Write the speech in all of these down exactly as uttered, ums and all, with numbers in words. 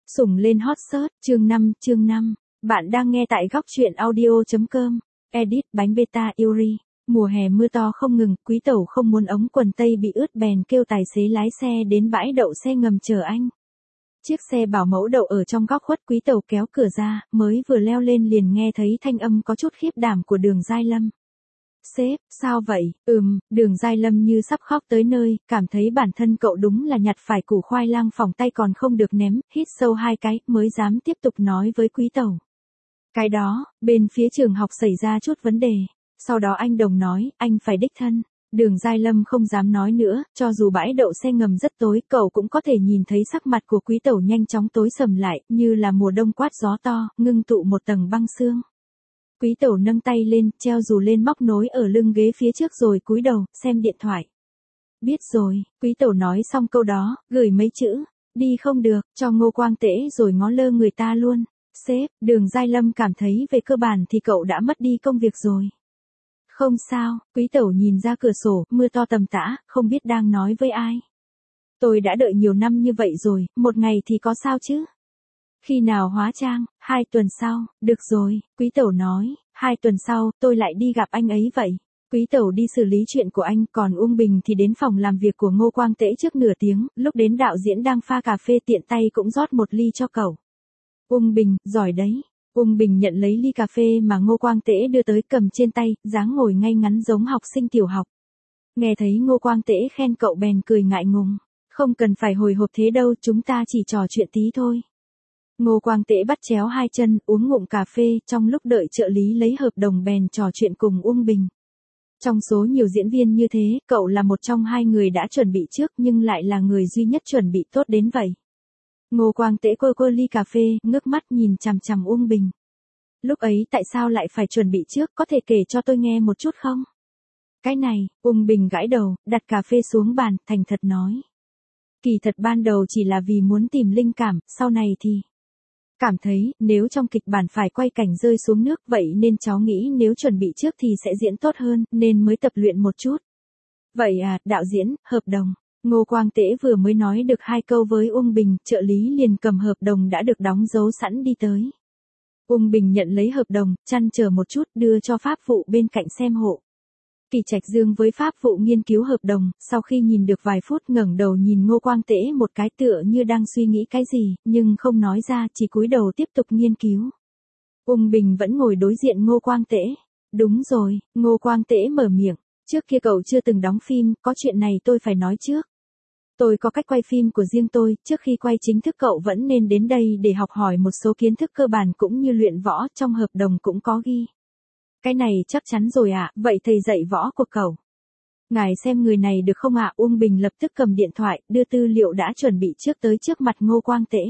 Sủng lên hot search, chương năm, chương năm. Bạn đang nghe tại góc truyện audio.com. Edit bánh beta Yuri. Mùa hè mưa to không ngừng, Quý Tẩu không muốn ống quần tây bị ướt bèn kêu tài xế lái xe đến bãi đậu xe ngầm chờ anh. Chiếc xe bảo mẫu đậu ở trong góc khuất, Quý Tẩu kéo cửa ra, mới vừa leo lên liền nghe thấy thanh âm có chút khiếp đảm của Đường Giai Lâm. Sếp, sao vậy? Ừm, Đường Giai Lâm như sắp khóc tới nơi, cảm thấy bản thân cậu đúng là nhặt phải củ khoai lang phỏng tay còn không được ném, hít sâu hai cái, mới dám tiếp tục nói với Quý Tẩu. Cái đó, bên phía trường học xảy ra chút vấn đề. Sau đó anh Đồng nói, anh phải đích thân. Đường Giai Lâm không dám nói nữa, cho dù bãi đậu xe ngầm rất tối, cậu cũng có thể nhìn thấy sắc mặt của Quý Tẩu nhanh chóng tối sầm lại, như là mùa đông quát gió to, ngưng tụ một tầng băng sương. Quý Tẩu nâng tay lên, treo dù lên móc nối ở lưng ghế phía trước rồi cúi đầu, xem điện thoại. Biết rồi, Quý Tẩu nói xong câu đó, gửi mấy chữ, đi không được, cho Ngô Quang Tễ rồi ngó lơ người ta luôn. Sếp, Đường Giai Lâm cảm thấy về cơ bản thì cậu đã mất đi công việc rồi. Không sao, Quý Tẩu nhìn ra cửa sổ, mưa to tầm tã, không biết đang nói với ai. Tôi đã đợi nhiều năm như vậy rồi, một ngày thì có sao chứ? Khi nào hóa trang? Hai tuần sau, được rồi, Quý Tẩu nói, hai tuần sau, tôi lại đi gặp anh ấy vậy. Quý Tẩu đi xử lý chuyện của anh, còn Uông Bình thì đến phòng làm việc của Ngô Quang Tễ trước nửa tiếng, lúc đến đạo diễn đang pha cà phê tiện tay cũng rót một ly cho cậu. Uông Bình, giỏi đấy. Uông Bình nhận lấy ly cà phê mà Ngô Quang Tễ đưa tới, cầm trên tay, dáng ngồi ngay ngắn giống học sinh tiểu học. Nghe thấy Ngô Quang Tễ khen cậu bèn cười ngại ngùng. Không cần phải hồi hộp thế đâu, chúng ta chỉ trò chuyện tí thôi. Ngô Quang Tễ bắt chéo hai chân, uống ngụm cà phê, trong lúc đợi trợ lý lấy hợp đồng bèn trò chuyện cùng Uông Bình. Trong số nhiều diễn viên như thế, cậu là một trong hai người đã chuẩn bị trước nhưng lại là người duy nhất chuẩn bị tốt đến vậy. Ngô Quang Tễ quơ quơ ly cà phê, ngước mắt nhìn chằm chằm Uông Bình. Lúc ấy tại sao lại phải chuẩn bị trước, có thể kể cho tôi nghe một chút không? Cái này, Uông Bình gãi đầu, đặt cà phê xuống bàn, thành thật nói. Kỳ thật ban đầu chỉ là vì muốn tìm linh cảm, sau này thì cảm thấy, nếu trong kịch bản phải quay cảnh rơi xuống nước vậy nên cháu nghĩ nếu chuẩn bị trước thì sẽ diễn tốt hơn, nên mới tập luyện một chút. Vậy à, đạo diễn, hợp đồng. Ngô Quang Tễ vừa mới nói được hai câu với Uông Bình, trợ lý liền cầm hợp đồng đã được đóng dấu sẵn đi tới. Uông Bình nhận lấy hợp đồng, chăn chờ một chút đưa cho pháp vụ bên cạnh xem hộ. Kỳ Trạch Dương với pháp vụ nghiên cứu hợp đồng, sau khi nhìn được vài phút ngẩng đầu nhìn Ngô Quang Tễ một cái tựa như đang suy nghĩ cái gì, nhưng không nói ra, chỉ cúi đầu tiếp tục nghiên cứu. Uông Bình vẫn ngồi đối diện Ngô Quang Tễ. Đúng rồi, Ngô Quang Tễ mở miệng, trước kia cậu chưa từng đóng phim, có chuyện này tôi phải nói trước. Tôi có cách quay phim của riêng tôi, trước khi quay chính thức cậu vẫn nên đến đây để học hỏi một số kiến thức cơ bản cũng như luyện võ, trong hợp đồng cũng có ghi. Cái này chắc chắn rồi ạ, à, vậy thầy dạy võ của cậu. Ngài xem người này được không ạ? À? Uông Bình lập tức cầm điện thoại, đưa tư liệu đã chuẩn bị trước tới trước mặt Ngô Quang Tễ.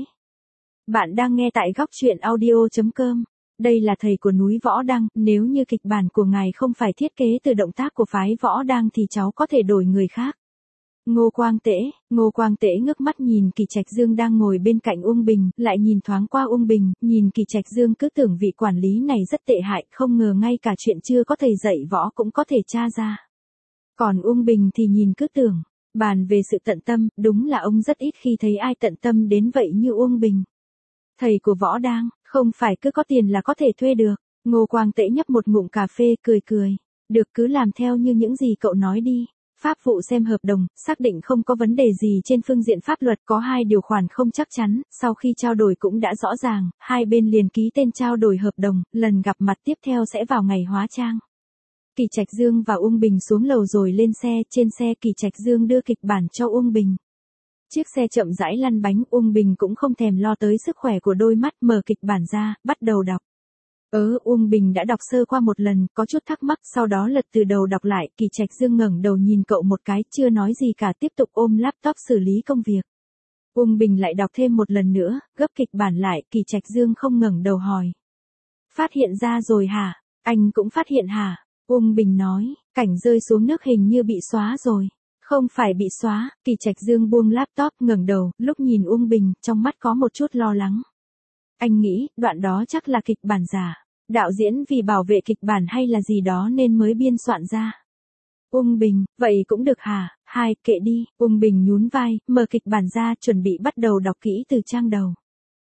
Bạn đang nghe tại góc truyện audio.com. Đây là thầy của núi Võ Đăng, nếu như kịch bản của ngài không phải thiết kế từ động tác của phái Võ Đăng thì cháu có thể đổi người khác. Ngô Quang Tễ, Ngô Quang Tễ ngước mắt nhìn Kỳ Trạch Dương đang ngồi bên cạnh Uông Bình, lại nhìn thoáng qua Uông Bình, nhìn Kỳ Trạch Dương cứ tưởng vị quản lý này rất tệ hại, không ngờ ngay cả chuyện chưa có thầy dạy võ cũng có thể tra ra. Còn Uông Bình thì nhìn cứ tưởng, bàn về sự tận tâm, đúng là ông rất ít khi thấy ai tận tâm đến vậy như Uông Bình. Thầy của Võ Đăng, không phải cứ có tiền là có thể thuê được. Ngô Quang Tễ nhấp một ngụm cà phê cười cười, được cứ làm theo như những gì cậu nói đi. Pháp vụ xem hợp đồng, xác định không có vấn đề gì trên phương diện pháp luật, có hai điều khoản không chắc chắn, sau khi trao đổi cũng đã rõ ràng, hai bên liền ký tên trao đổi hợp đồng, lần gặp mặt tiếp theo sẽ vào ngày hóa trang. Kỳ Trạch Dương và Uông Bình xuống lầu rồi lên xe, trên xe Kỳ Trạch Dương đưa kịch bản cho Uông Bình. Chiếc xe chậm rãi lăn bánh, Uông Bình cũng không thèm lo tới sức khỏe của đôi mắt, mở kịch bản ra, bắt đầu đọc. Ớ, Uông Bình đã đọc sơ qua một lần, có chút thắc mắc, sau đó lật từ đầu đọc lại, Kỳ Trạch Dương ngẩng đầu nhìn cậu một cái, chưa nói gì cả, tiếp tục ôm laptop xử lý công việc. Uông Bình lại đọc thêm một lần nữa, gấp kịch bản lại, Kỳ Trạch Dương không ngẩng đầu hỏi. Phát hiện ra rồi hả? Anh cũng phát hiện hả? Uông Bình nói, cảnh rơi xuống nước hình như bị xóa rồi. Không phải bị xóa, Kỳ Trạch Dương buông laptop ngẩng đầu, lúc nhìn Uông Bình, trong mắt có một chút lo lắng. Anh nghĩ, đoạn đó chắc là kịch bản giả. Đạo diễn vì bảo vệ kịch bản hay là gì đó nên mới biên soạn ra. Uông Bình, vậy cũng được hả? Hai, kệ đi. Uông Bình nhún vai, mở kịch bản ra, chuẩn bị bắt đầu đọc kỹ từ trang đầu.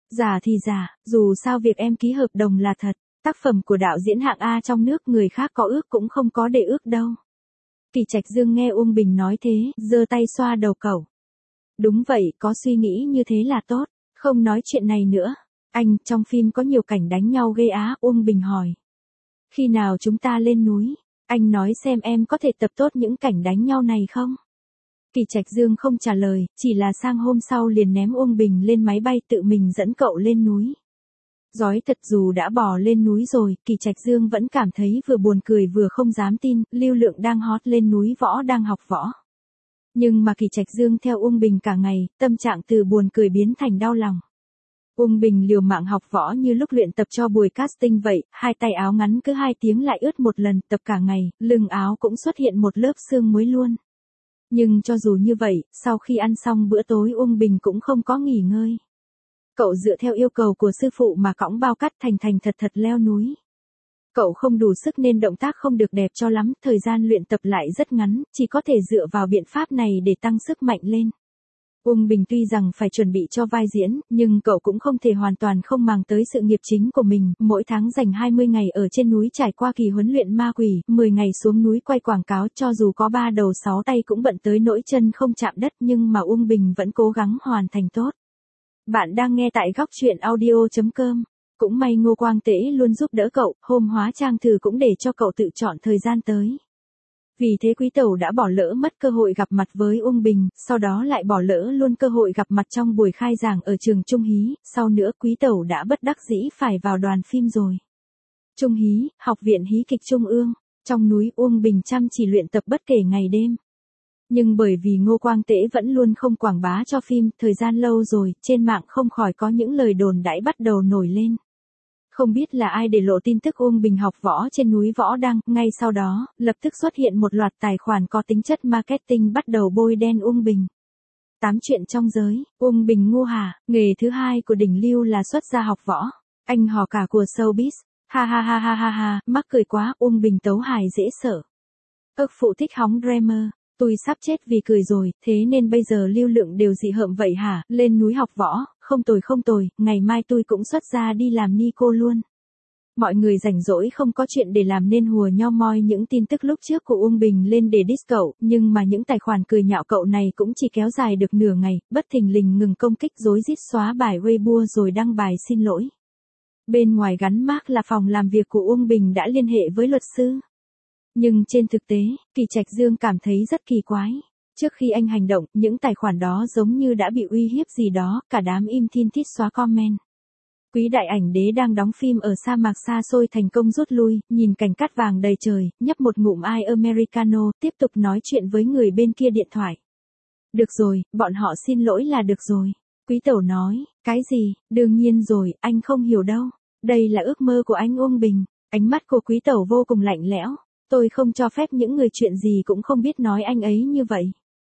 Giả thì giả, dù sao việc em ký hợp đồng là thật. Tác phẩm của đạo diễn hạng A trong nước người khác có ước cũng không có để ước đâu. Kỳ Trạch Dương nghe Uông Bình nói thế, giơ tay xoa đầu cậu. Đúng vậy, có suy nghĩ như thế là tốt. Không nói chuyện này nữa. Anh, trong phim có nhiều cảnh đánh nhau ghê á, Uông Bình hỏi. Khi nào chúng ta lên núi, anh nói xem em có thể tập tốt những cảnh đánh nhau này không? Kỳ Trạch Dương không trả lời, chỉ là sang hôm sau liền ném Uông Bình lên máy bay tự mình dẫn cậu lên núi. Giói thật, dù đã bò lên núi rồi, Kỳ Trạch Dương vẫn cảm thấy vừa buồn cười vừa không dám tin, Lưu Lượng đang hot lên núi võ đang học võ. Nhưng mà Kỳ Trạch Dương theo Uông Bình cả ngày, tâm trạng từ buồn cười biến thành đau lòng. Uông Bình liều mạng học võ như lúc luyện tập cho buổi casting vậy, hai tay áo ngắn cứ hai tiếng lại ướt một lần, tập cả ngày, lưng áo cũng xuất hiện một lớp xương muối luôn. Nhưng cho dù như vậy, sau khi ăn xong bữa tối Uông Bình cũng không có nghỉ ngơi. Cậu dựa theo yêu cầu của sư phụ mà cõng bao cát thành thành thật thật leo núi. Cậu không đủ sức nên động tác không được đẹp cho lắm, thời gian luyện tập lại rất ngắn, chỉ có thể dựa vào biện pháp này để tăng sức mạnh lên. Uông Bình tuy rằng phải chuẩn bị cho vai diễn, nhưng cậu cũng không thể hoàn toàn không màng tới sự nghiệp chính của mình, mỗi tháng dành hai mươi ngày ở trên núi trải qua kỳ huấn luyện ma quỷ, mười ngày xuống núi quay quảng cáo, cho dù có ba đầu sáu tay cũng bận tới nỗi chân không chạm đất, nhưng mà Uông Bình vẫn cố gắng hoàn thành tốt. Bạn đang nghe tại góc truyện audio chấm com. Cũng may Ngô Quang Tễ luôn giúp đỡ cậu, hôm hóa trang thử cũng để cho cậu tự chọn thời gian tới. Vì thế Quý Tẩu đã bỏ lỡ mất cơ hội gặp mặt với Uông Bình, sau đó lại bỏ lỡ luôn cơ hội gặp mặt trong buổi khai giảng ở trường Trung Hí, sau nữa Quý Tẩu đã bất đắc dĩ phải vào đoàn phim rồi. Trung Hí, Học viện Hí kịch Trung ương, trong núi Uông Bình chăm chỉ luyện tập bất kể ngày đêm. Nhưng bởi vì Ngô Quang Tễ vẫn luôn không quảng bá cho phim, thời gian lâu rồi, trên mạng không khỏi có những lời đồn đãi bắt đầu nổi lên. Không biết là ai để lộ tin tức Uông Bình học võ trên núi Võ Đăng, ngay sau đó, lập tức xuất hiện một loạt tài khoản có tính chất marketing bắt đầu bôi đen Uông Bình. Tám chuyện trong giới, Uông Bình ngu hả, nghề thứ hai của đỉnh lưu là xuất gia học võ, anh hò cả của showbiz, ha ha ha ha ha ha, mắc cười quá, Uông Bình tấu hài dễ sợ. Ức phụ thích hóng dreamer. Tôi sắp chết vì cười rồi, thế nên bây giờ Lưu Lượng đều dị hợm vậy hả, lên núi học võ, không tồi không tồi, ngày mai tôi cũng xuất gia đi làm ni cô luôn. Mọi người rảnh rỗi không có chuyện để làm nên hùa nho moi những tin tức lúc trước của Uông Bình lên để diss cậu, nhưng mà những tài khoản cười nhạo cậu này cũng chỉ kéo dài được nửa ngày, bất thình lình ngừng công kích rối rít xóa bài Weibo rồi đăng bài xin lỗi. Bên ngoài gắn mác là phòng làm việc của Uông Bình đã liên hệ với luật sư. Nhưng trên thực tế, Kỳ Trạch Dương cảm thấy rất kỳ quái. Trước khi anh hành động, những tài khoản đó giống như đã bị uy hiếp gì đó, cả đám im thin thít xóa comment. Quý đại ảnh đế đang đóng phim ở sa mạc xa xôi thành công rút lui, nhìn cảnh cát vàng đầy trời, nhấp một ngụm ai Americano, tiếp tục nói chuyện với người bên kia điện thoại. Được rồi, bọn họ xin lỗi là được rồi. Quý Tẩu nói, cái gì, đương nhiên rồi, anh không hiểu đâu. Đây là ước mơ của anh Uông Bình. Ánh mắt của Quý Tẩu vô cùng lạnh lẽo. Tôi không cho phép những người chuyện gì cũng không biết nói anh ấy như vậy.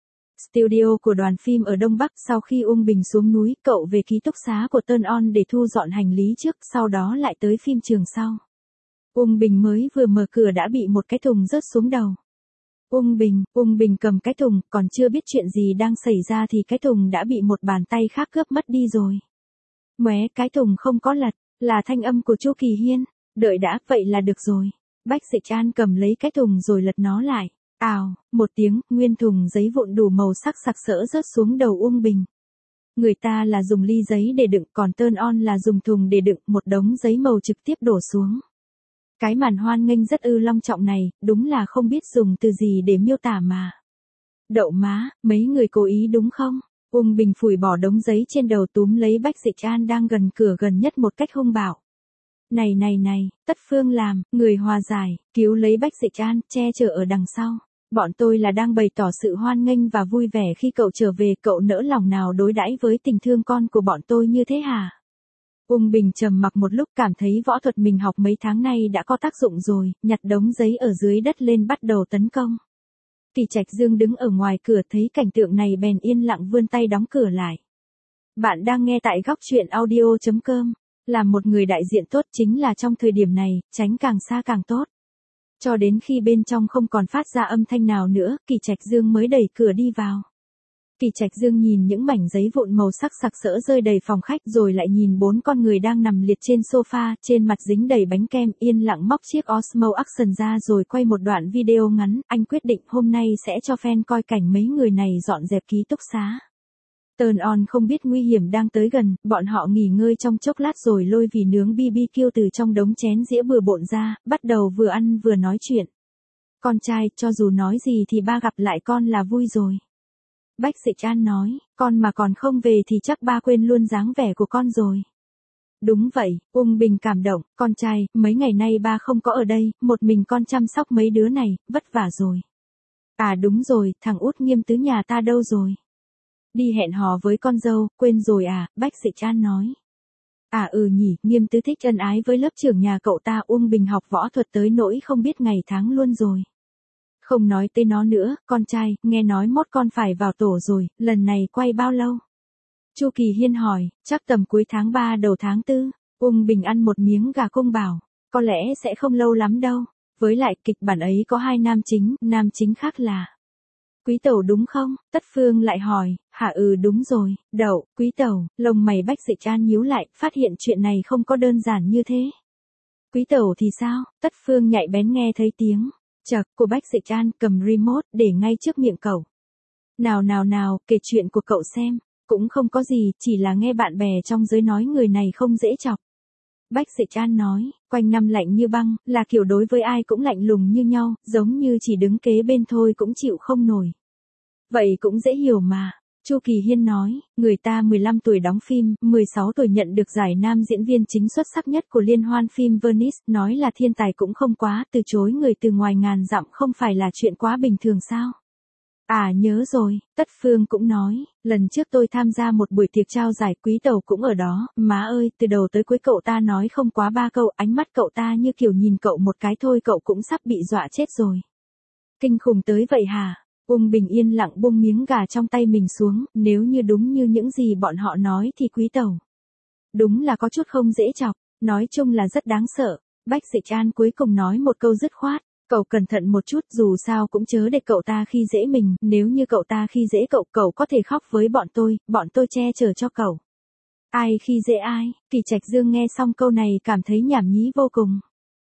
Studio của đoàn phim ở Đông Bắc, sau khi Uông Bình xuống núi, cậu về ký túc xá của Turn On để thu dọn hành lý trước, sau đó lại tới phim trường sau. Uông Bình mới vừa mở cửa đã bị một cái thùng rớt xuống đầu. Uông Bình, Uông Bình cầm cái thùng, còn chưa biết chuyện gì đang xảy ra thì cái thùng đã bị một bàn tay khác cướp mất đi rồi. Móe, cái thùng không có lật, là thanh âm của Chu Kỳ Hiên. Đợi đã, vậy là được rồi. Bách Dịch An cầm lấy cái thùng rồi lật nó lại. Ào, một tiếng, nguyên thùng giấy vụn đủ màu sắc sặc sỡ rớt xuống đầu Uông Bình. Người ta là dùng ly giấy để đựng, còn Turn On là dùng thùng để đựng, một đống giấy màu trực tiếp đổ xuống. Cái màn hoan nghênh rất ư long trọng này, đúng là không biết dùng từ gì để miêu tả mà. Đậu má, mấy người cố ý đúng không? Uông Bình phủi bỏ đống giấy trên đầu túm lấy Bách Dịch An đang gần cửa gần nhất một cách hung bạo. Này này này, Tất Phương làm, người hòa giải, cứu lấy Bách Dịch An, che chở ở đằng sau. Bọn tôi là đang bày tỏ sự hoan nghênh và vui vẻ khi cậu trở về, cậu nỡ lòng nào đối đãi với tình thương con của bọn tôi như thế hả? Uông Bình trầm mặc một lúc, cảm thấy võ thuật mình học mấy tháng nay đã có tác dụng rồi, nhặt đống giấy ở dưới đất lên bắt đầu tấn công. Kỳ Trạch Dương đứng ở ngoài cửa thấy cảnh tượng này bèn yên lặng vươn tay đóng cửa lại. Bạn đang nghe tại góc truyện audio chấm com. Làm một người đại diện tốt chính là trong thời điểm này, tránh càng xa càng tốt. Cho đến khi bên trong không còn phát ra âm thanh nào nữa, Kỳ Trạch Dương mới đẩy cửa đi vào. Kỳ Trạch Dương nhìn những mảnh giấy vụn màu sắc sặc sỡ rơi đầy phòng khách rồi lại nhìn bốn con người đang nằm liệt trên sofa, trên mặt dính đầy bánh kem, yên lặng móc chiếc Osmo Action ra rồi quay một đoạn video ngắn. Anh quyết định hôm nay sẽ cho fan coi cảnh mấy người này dọn dẹp ký túc xá. Turn on không biết nguy hiểm đang tới gần, bọn họ nghỉ ngơi trong chốc lát rồi lôi vỉ nướng bê bê kiu từ trong đống chén dĩa bừa bộn ra, bắt đầu vừa ăn vừa nói chuyện. Con trai, cho dù nói gì thì ba gặp lại con là vui rồi. Bách Dịch An nói, con mà còn không về thì chắc ba quên luôn dáng vẻ của con rồi. Đúng vậy, Ung Bình cảm động, con trai, mấy ngày nay ba không có ở đây, một mình con chăm sóc mấy đứa này, vất vả rồi. À đúng rồi, thằng út Nghiêm Tứ nhà ta đâu rồi? Đi hẹn hò với con dâu, quên rồi à, Bách Dịch An nói. À ừ nhỉ, Nghiêm Tứ thích ân ái với lớp trưởng nhà cậu ta. Ung Bình học võ thuật tới nỗi không biết ngày tháng luôn rồi. Không nói tới nó nữa, con trai, nghe nói mốt con phải vào tổ rồi, lần này quay bao lâu? Chu Kỳ Hiên hỏi, chắc tầm cuối tháng ba đầu tháng tư. Ung Bình ăn một miếng gà cung bảo, có lẽ sẽ không lâu lắm đâu. Với lại kịch bản ấy có hai nam chính, nam chính khác là Quý Tẩu đúng không? Tất Phương lại hỏi, hả ừ đúng rồi, Đậu, Quý Tẩu, lông mày Bách Dịch An nhíu lại, phát hiện chuyện này không có đơn giản như thế. Quý Tẩu thì sao? Tất Phương nhạy bén nghe thấy tiếng chậc của Bách Dịch An, cầm remote để ngay trước miệng cậu. Nào nào nào, kể chuyện của cậu xem, cũng không có gì, chỉ là nghe bạn bè trong giới nói người này không dễ chọc. Bách Dịch An nói, quanh năm lạnh như băng, là kiểu đối với ai cũng lạnh lùng như nhau, giống như chỉ đứng kế bên thôi cũng chịu không nổi. Vậy cũng dễ hiểu mà. Chu Kỳ Hiên nói, người ta mười lăm tuổi đóng phim, mười sáu tuổi nhận được giải nam diễn viên chính xuất sắc nhất của liên hoan phim Venice, nói là thiên tài cũng không quá, từ chối người từ ngoài ngàn dặm không phải là chuyện quá bình thường sao? À nhớ rồi, Tất Phương cũng nói, lần trước tôi tham gia một buổi tiệc trao giải, Quý Tẩu cũng ở đó, má ơi, từ đầu tới cuối cậu ta nói không quá ba câu, ánh mắt cậu ta như kiểu nhìn cậu một cái thôi cậu cũng sắp bị dọa chết rồi. Kinh khủng tới vậy hả? Ung Bình yên lặng buông miếng gà trong tay mình xuống, nếu như đúng như những gì bọn họ nói thì Quý Tẩu đúng là có chút không dễ chọc, nói chung là rất đáng sợ. Bách Dịch An cuối cùng nói một câu dứt khoát, cậu cẩn thận một chút, dù sao cũng chớ để cậu ta khi dễ mình, nếu như cậu ta khi dễ cậu, cậu có thể khóc với bọn tôi, bọn tôi che chở cho cậu. Ai khi dễ ai? Kỳ Trạch Dương nghe xong câu này cảm thấy nhảm nhí vô cùng.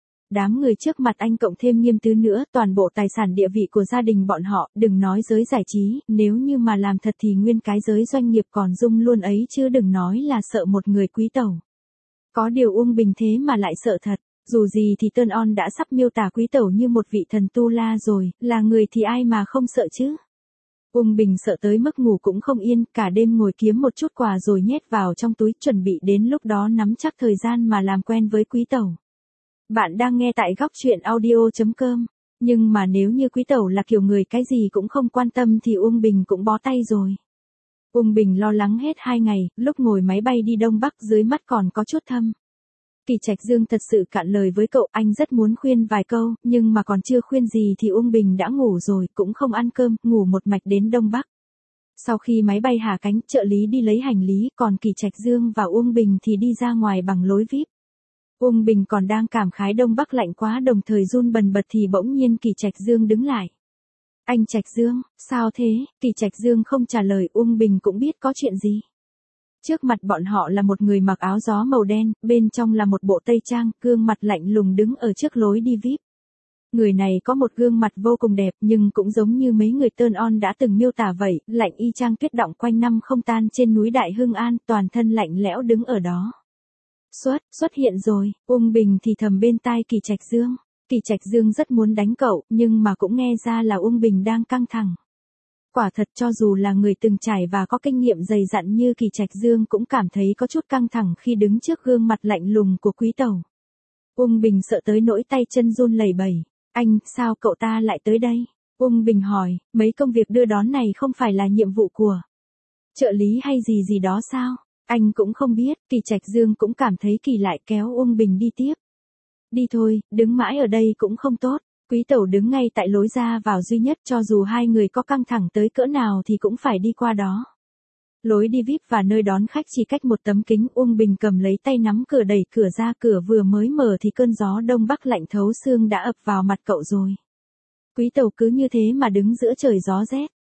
Đám người trước mặt anh cộng thêm Nghiêm Tứ nữa, toàn bộ tài sản địa vị của gia đình bọn họ, đừng nói giới giải trí, nếu như mà làm thật thì nguyên cái giới doanh nghiệp còn rung luôn ấy chứ đừng nói là sợ một người Quý Tẩu. Có điều Ung Bình thế mà lại sợ thật, dù gì thì Turn On đã sắp miêu tả Quý Tẩu như một vị thần tu la rồi, là người thì ai mà không sợ chứ. Ung Bình sợ tới mức ngủ cũng không yên, cả đêm ngồi kiếm một chút quà rồi nhét vào trong túi, chuẩn bị đến lúc đó nắm chắc thời gian mà làm quen với Quý Tẩu. Bạn đang nghe tại góc truyện audio chấm com, nhưng mà nếu như Quý Tẩu là kiểu người cái gì cũng không quan tâm thì Ung Bình cũng bó tay rồi. Ung Bình lo lắng hết hai ngày, lúc ngồi máy bay đi Đông Bắc dưới mắt còn có chút thâm. Kỳ Trạch Dương thật sự cạn lời với cậu, anh rất muốn khuyên vài câu, nhưng mà còn chưa khuyên gì thì Ung Bình đã ngủ rồi, cũng không ăn cơm, ngủ một mạch đến Đông Bắc. Sau khi máy bay hạ cánh, trợ lý đi lấy hành lý, còn Kỳ Trạch Dương và Ung Bình thì đi ra ngoài bằng lối víp. Ung Bình còn đang cảm khái Đông Bắc lạnh quá đồng thời run bần bật thì bỗng nhiên Kỳ Trạch Dương đứng lại. Anh Trạch Dương, sao thế? Kỳ Trạch Dương không trả lời, Ung Bình cũng biết có chuyện gì. Trước mặt bọn họ là một người mặc áo gió màu đen, bên trong là một bộ tây trang, gương mặt lạnh lùng đứng ở trước lối đi víp. Người này có một gương mặt vô cùng đẹp nhưng cũng giống như mấy người Turn On đã từng miêu tả vậy, lạnh y chang tuyết đọng quanh năm không tan trên núi Đại Hưng An, toàn thân lạnh lẽo đứng ở đó. Xuất, xuất hiện rồi, Ung Bình thì thầm bên tai Kỳ Trạch Dương. Kỳ Trạch Dương rất muốn đánh cậu, nhưng mà cũng nghe ra là Ung Bình đang căng thẳng. Quả thật cho dù là người từng trải và có kinh nghiệm dày dặn như Kỳ Trạch Dương cũng cảm thấy có chút căng thẳng khi đứng trước gương mặt lạnh lùng của Quý Tẩu. Ung Bình sợ tới nỗi tay chân run lẩy bẩy. Anh, sao cậu ta lại tới đây? Ung Bình hỏi, mấy công việc đưa đón này không phải là nhiệm vụ của trợ lý hay gì gì đó sao? Anh cũng không biết, Kỳ Trạch Dương cũng cảm thấy kỳ lại kéo Ung Bình đi tiếp. Đi thôi, đứng mãi ở đây cũng không tốt. Quý Tẩu đứng ngay tại lối ra vào duy nhất, cho dù hai người có căng thẳng tới cỡ nào thì cũng phải đi qua đó. Lối đi víp và nơi đón khách chỉ cách một tấm kính, Ung Bình cầm lấy tay nắm cửa đẩy cửa ra, cửa vừa mới mở thì cơn gió đông bắc lạnh thấu xương đã ập vào mặt cậu rồi. Quý Tẩu cứ như thế mà đứng giữa trời gió rét,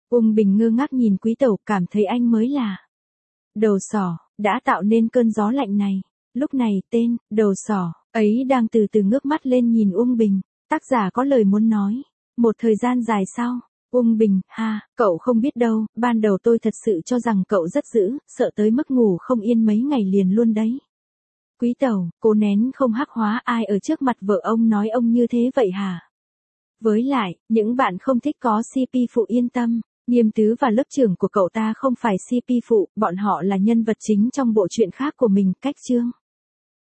Uông Bình ngơ ngác nhìn Quý Tẩu, cảm thấy anh mới là đầu sỏ, đã tạo nên cơn gió lạnh này. Lúc này tên, đầu sỏ, ấy đang từ từ ngước mắt lên nhìn Uông Bình. Tác giả có lời muốn nói. Một thời gian dài sau, Uông Bình, ha, cậu không biết đâu, ban đầu tôi thật sự cho rằng cậu rất dữ, sợ tới mức ngủ không yên mấy ngày liền luôn đấy. Quý Tẩu, cố nén không hắc hóa, ai ở trước mặt vợ ông nói ông như thế vậy hả? Với lại, những bạn không thích có xê pê phụ yên tâm, Nghiêm Tứ và lớp trưởng của cậu ta không phải xê pê phụ, bọn họ là nhân vật chính trong bộ truyện khác của mình, cách chương.